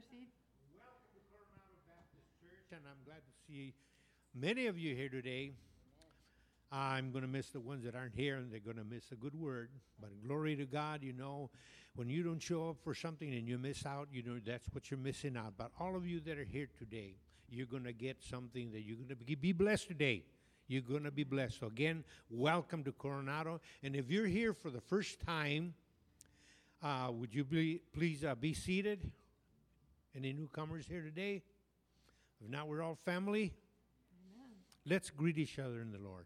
seat. Welcome to Coronado Baptist Church, and I'm glad to see many of you here today. I'm going to miss the ones that aren't here, and they're going to miss a good word. But glory to God, you know, when you don't show up for something and you miss out, you know, that's what you're missing out. But all of you that are here today, you're going to get something that you're going to be blessed today. You're going to be blessed. So again, welcome to Coronado. And if you're here for the first time, would you please be seated? Any newcomers here today? If not, we're all family. Amen. Let's greet each other in the Lord.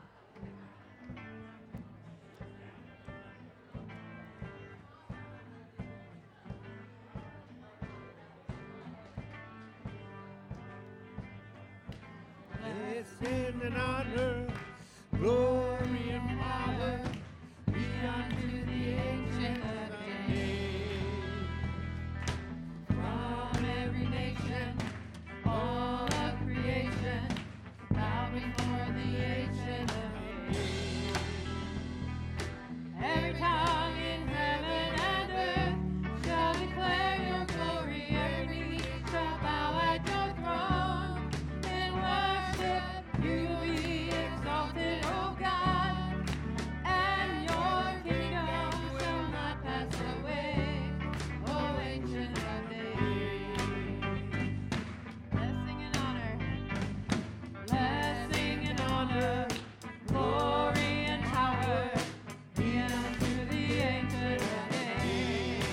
Blessing and honor, glory and power be unto the ancient of days. From every nation, all of creation, bow before the ancient of days. Every tongue in heaven and earth shall declare your glory. Every knee shall bow at your throne and worship. You will be exalted, O God, and your kingdom shall not pass away, O ancient of days. Blessing and honor, glory and power be unto the ancient of days.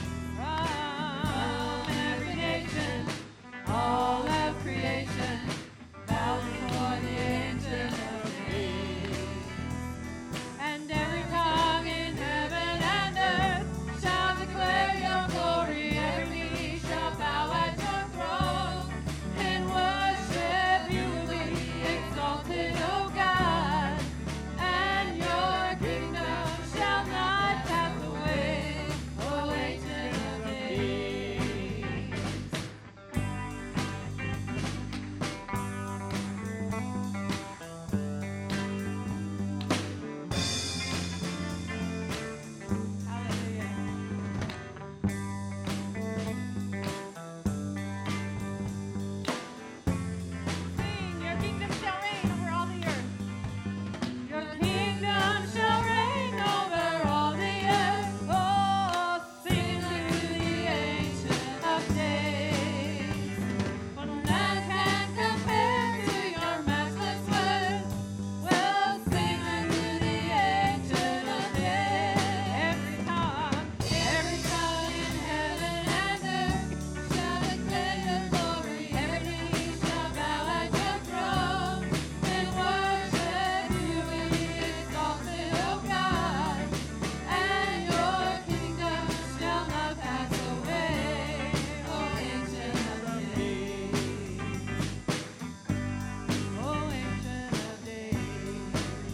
From every nation, all of creation, bow before the ancient of days. And every tongue in heaven and earth shall declare your glory. Every knee shall bow at your throne and worship. You will be exalted, O God, and your kingdom shall not pass away, O ancient of days. Hallelujah. Sing, your kingdom shall reign over all the earth. Your kingdom shall reign over all the earth. Oh, sing to the ancient of days. For none can compare to your matchless worth. We'll sing unto the ancient of days. Every tongue in heaven and earth shall declare your glory. Every knee shall bow at your throne and worship. You will be exalted, O God, and your kingdom shall not pass away, O ancient of days. O ancient of days.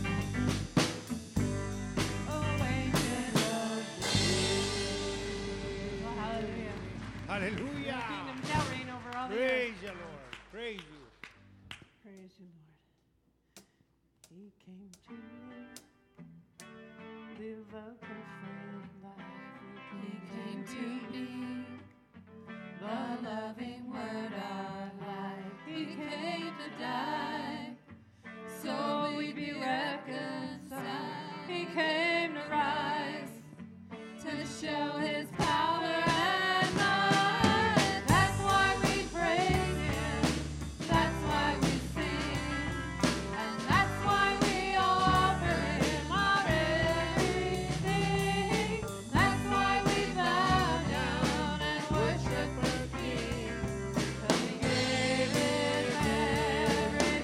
O ancient of days. Oh, hallelujah. Hallelujah. Your kingdom shall reign over all the earth. Praise you, Lord. Praise you. Praise you, Lord. He came to live a perfect life. He came to be the loving word of life. He came to die so we'd be reconciled. He came to rise to show his power and might. That's why we praise him. That's why we sing. And that's why we offer him our everything. That's why we bow down and worship the King. 'Cause he gave his everything.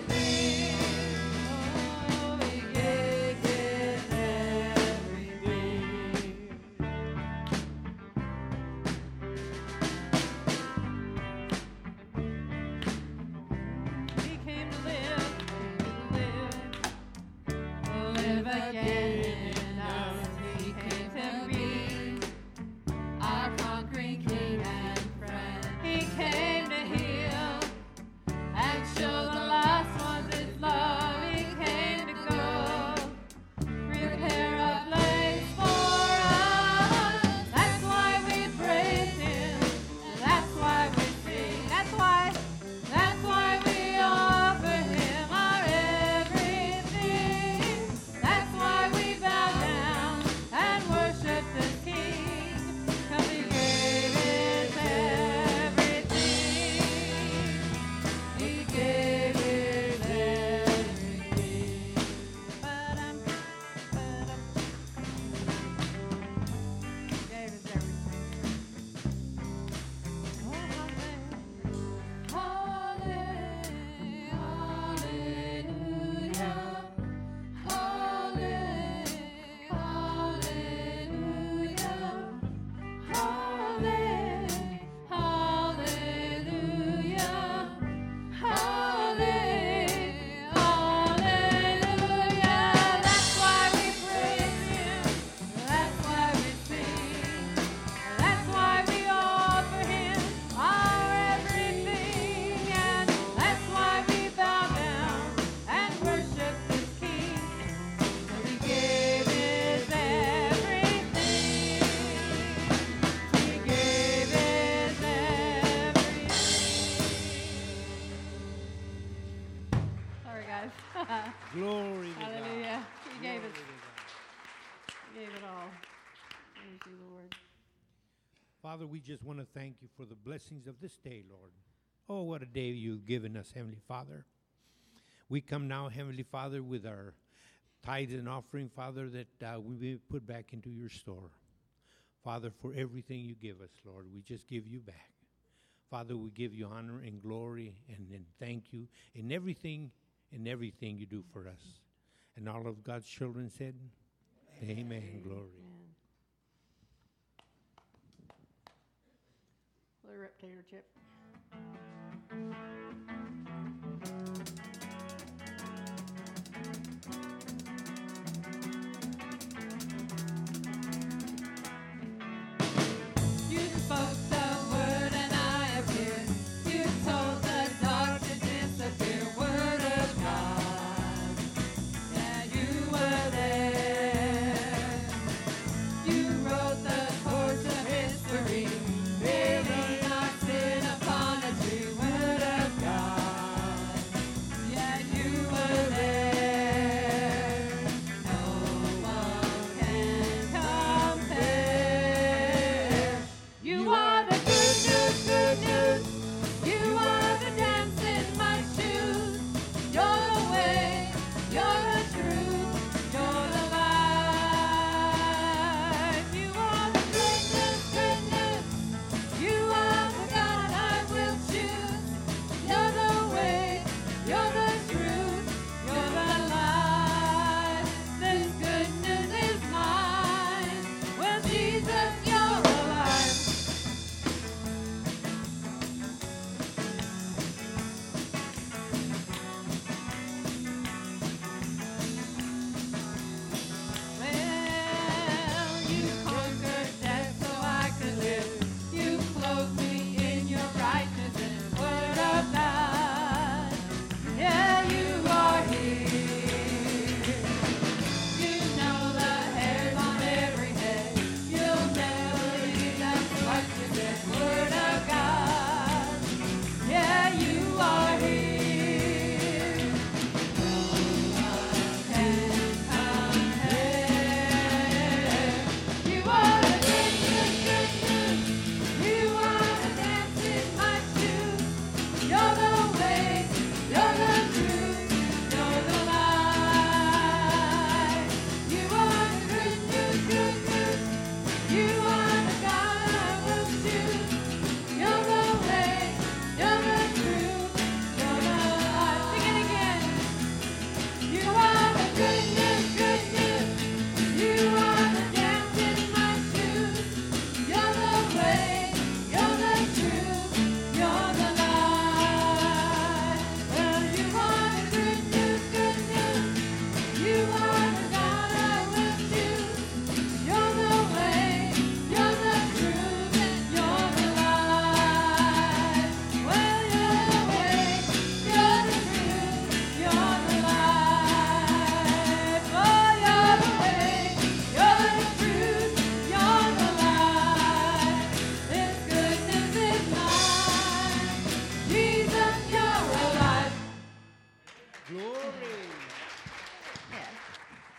Father, we just want to thank you for the blessings of this day, Lord. Oh, what a day you've given us, Heavenly Father. We come now, Heavenly Father, with our tithes and offering, Father, that we may put back into your store. Father, for everything you give us, Lord, we just give you back. Father, we give you honor and glory and thank you in everything you do for us. And all of God's children said, Amen. Glory. Pull her up, Taylor Chip.